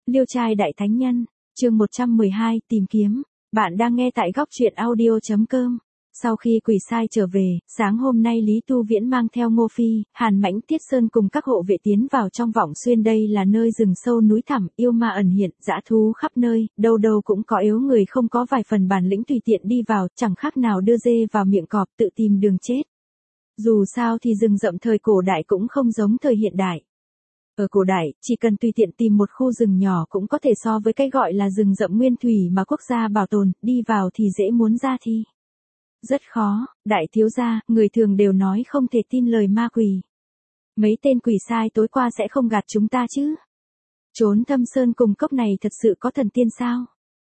Liêu trai đại thánh nhân, chương 112, tìm kiếm. Bạn đang nghe tại góc truyện audio.com. Sau khi quỷ sai trở về, sáng hôm nay Lý Tu Viễn mang theo Ngô Phi, Hàn Mãnh, Tiết Sơn cùng các hộ vệ tiến vào trong Vọng Xuyên. Đây là nơi rừng sâu núi thẳm, yêu ma ẩn hiện, dã thú khắp nơi, đâu đâu cũng có yếu người không có vài phần bản lĩnh tùy tiện đi vào, chẳng khác nào đưa dê vào miệng cọp tự tìm đường chết. Dù sao thì rừng rậm thời cổ đại cũng không giống thời hiện đại. Ở cổ đại, chỉ cần tùy tiện tìm một khu rừng nhỏ cũng có thể so với cái gọi là rừng rậm nguyên thủy mà quốc gia bảo tồn, đi vào thì dễ, muốn ra thì rất khó. Đại thiếu gia, người thường đều nói không thể tin lời ma quỷ. Mấy tên quỷ sai tối qua sẽ không gạt chúng ta chứ? Trốn Thâm Sơn cùng cốc này thật sự có thần tiên sao?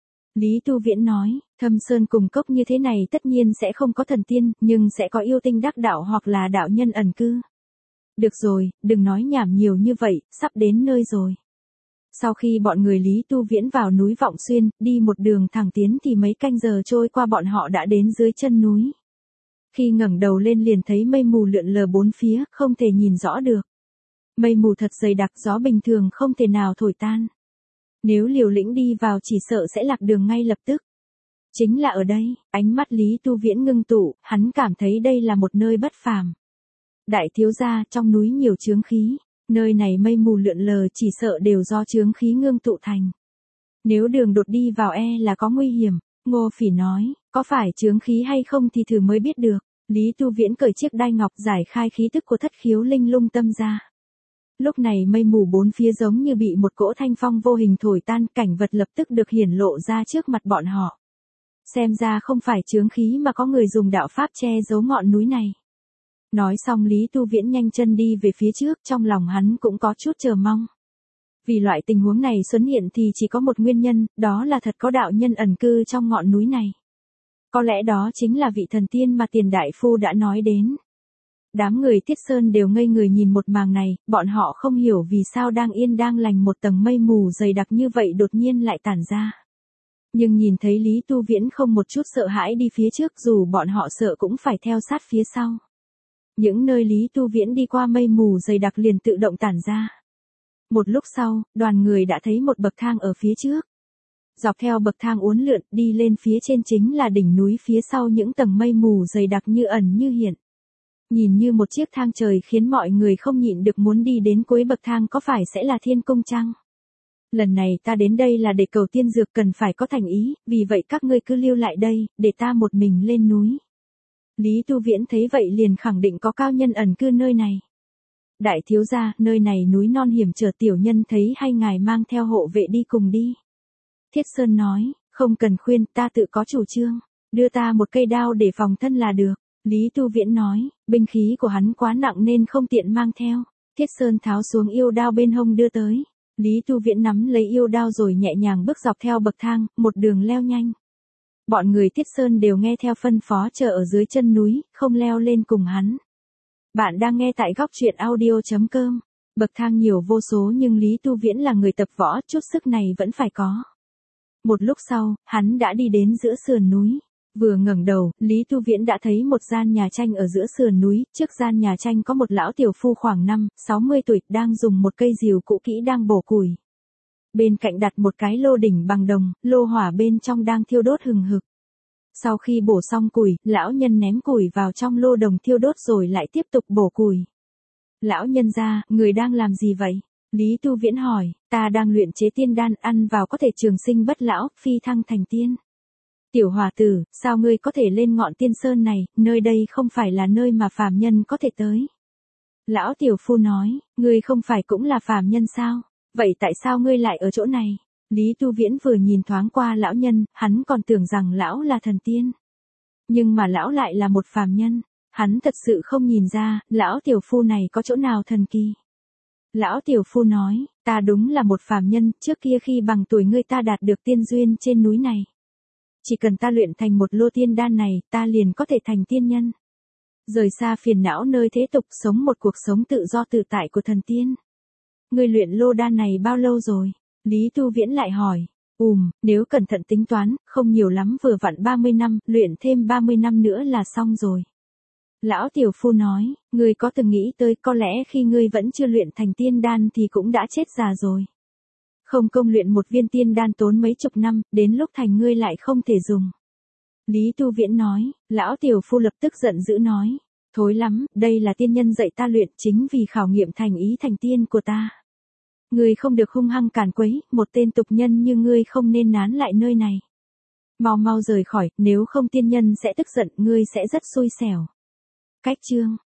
Lý Tu Viễn nói, Thâm Sơn cùng cốc như thế này tất nhiên sẽ không có thần tiên, nhưng sẽ có yêu tinh đắc đạo hoặc là đạo nhân ẩn cư. Được rồi, đừng nói nhảm nhiều như vậy, sắp đến nơi rồi. Sau khi bọn người Lý Tu Viễn vào núi Vọng Xuyên, đi một đường thẳng tiến thì mấy canh giờ trôi qua bọn họ đã đến dưới chân núi. Khi ngẩng đầu lên liền thấy mây mù lượn lờ bốn phía, không thể nhìn rõ được. Mây mù thật dày đặc, gió bình thường không thể nào thổi tan. Nếu liều lĩnh đi vào chỉ sợ sẽ lạc đường ngay lập tức. Chính là ở đây, ánh mắt Lý Tu Viễn ngưng tụ, hắn cảm thấy đây là một nơi bất phàm. Đại thiếu gia, trong núi nhiều chướng khí, nơi này mây mù lượn lờ chỉ sợ đều do chướng khí ngưng tụ thành. Nếu đường đột đi vào là có nguy hiểm, Ngô Phỉ nói, có phải chướng khí hay không thì thử mới biết được. Lý Tu Viễn cởi chiếc đai ngọc giải khai khí tức của Thất Khiếu Linh Lung Tâm ra. Lúc này mây mù bốn phía giống như bị một cỗ thanh phong vô hình thổi tan, cảnh vật lập tức được hiển lộ ra trước mặt bọn họ. Xem ra không phải chướng khí mà có người dùng đạo pháp che giấu ngọn núi này. Nói xong Lý Tu Viễn nhanh chân đi về phía trước, trong lòng hắn cũng có chút chờ mong. Vì loại tình huống này xuất hiện thì chỉ có một nguyên nhân, đó là thật có đạo nhân ẩn cư trong ngọn núi này. Có lẽ đó chính là vị thần tiên mà Tiền Đại Phu đã nói đến. Đám người Tiết Sơn đều ngây người nhìn một màn này, bọn họ không hiểu vì sao đang yên đang lành một tầng mây mù dày đặc như vậy đột nhiên lại tản ra. Nhưng nhìn thấy Lý Tu Viễn không một chút sợ hãi đi phía trước, dù bọn họ sợ cũng phải theo sát phía sau. Những nơi Lý Tu Viễn đi qua mây mù dày đặc liền tự động tản ra. Một lúc sau, đoàn người đã thấy một bậc thang ở phía trước. Dọc theo bậc thang uốn lượn đi lên phía trên chính là đỉnh núi, phía sau những tầng mây mù dày đặc như ẩn như hiện. Nhìn như một chiếc thang trời khiến mọi người không nhịn được muốn đi đến cuối bậc thang, có phải sẽ là thiên cung chăng? Lần này ta đến đây là để cầu tiên dược, cần phải có thành ý, vì vậy các ngươi cứ lưu lại đây, để ta một mình lên núi. Lý Tu Viễn thấy vậy liền khẳng định có cao nhân ẩn cư nơi này. Đại thiếu gia, nơi này núi non hiểm trở, tiểu nhân thấy hay ngài mang theo hộ vệ đi cùng đi. Thiết Sơn nói, không cần khuyên, ta tự có chủ trương, đưa ta một cây đao để phòng thân là được. Lý Tu Viễn nói, binh khí của hắn quá nặng nên không tiện mang theo. Thiết Sơn tháo xuống yêu đao bên hông đưa tới. Lý Tu Viễn nắm lấy yêu đao rồi nhẹ nhàng bước dọc theo bậc thang, một đường leo nhanh. Bọn người Tiết Sơn đều nghe theo phân phó chờ ở dưới chân núi, không leo lên cùng hắn. Bạn đang nghe tại góc truyện audio.com. Bậc thang nhiều vô số nhưng Lý Tu Viễn là người tập võ, chút sức này vẫn phải có. Một lúc sau, hắn đã đi đến giữa sườn núi. Vừa ngẩng đầu, Lý Tu Viễn đã thấy một gian nhà tranh ở giữa sườn núi, trước gian nhà tranh có một lão tiểu phu khoảng 50-60 tuổi, đang dùng một cây rìu cũ kỹ đang bổ củi. Bên cạnh đặt một cái lô đỉnh bằng đồng, lô hỏa bên trong đang thiêu đốt hừng hực. Sau khi bổ xong củi, lão nhân ném củi vào trong lô đồng thiêu đốt rồi lại tiếp tục bổ củi. Lão nhân gia, người đang làm gì vậy? Lý Tu Viễn hỏi, ta đang luyện chế tiên đan, ăn vào có thể trường sinh bất lão, phi thăng thành tiên. Tiểu hòa tử, sao ngươi có thể lên ngọn tiên sơn này, nơi đây không phải là nơi mà phàm nhân có thể tới. Lão tiểu phu nói, ngươi không phải cũng là phàm nhân sao? Vậy tại sao ngươi lại ở chỗ này? Lý Tu Viễn vừa nhìn thoáng qua lão nhân, hắn còn tưởng rằng lão là thần tiên. Nhưng mà lão lại là một phàm nhân. Hắn thật sự không nhìn ra, lão tiểu phu này có chỗ nào thần kỳ. Lão tiểu phu nói, ta đúng là một phàm nhân, trước kia khi bằng tuổi ngươi ta đạt được tiên duyên trên núi này. Chỉ cần ta luyện thành một lô tiên đan này, ta liền có thể thành tiên nhân. Rời xa phiền não nơi thế tục, sống một cuộc sống tự do tự tại của thần tiên. Ngươi luyện lô đan này bao lâu rồi? Lý Tu Viễn lại hỏi. Nếu cẩn thận tính toán, không nhiều lắm, vừa vặn 30 năm, luyện thêm 30 năm nữa là xong rồi. Lão tiểu phu nói, ngươi có từng nghĩ tới có lẽ khi ngươi vẫn chưa luyện thành tiên đan thì cũng đã chết già rồi. Không công luyện một viên tiên đan tốn mấy chục năm, đến lúc thành ngươi lại không thể dùng. Lý Tu Viễn nói, lão tiểu phu lập tức giận dữ nói. Thối lắm, đây là tiên nhân dạy ta luyện chính vì khảo nghiệm thành ý thành tiên của ta. Ngươi không được hung hăng càn quấy, một tên tục nhân như ngươi không nên nán lại nơi này. Mau mau rời khỏi, nếu không tiên nhân sẽ tức giận, ngươi sẽ rất xui xẻo. Cách chương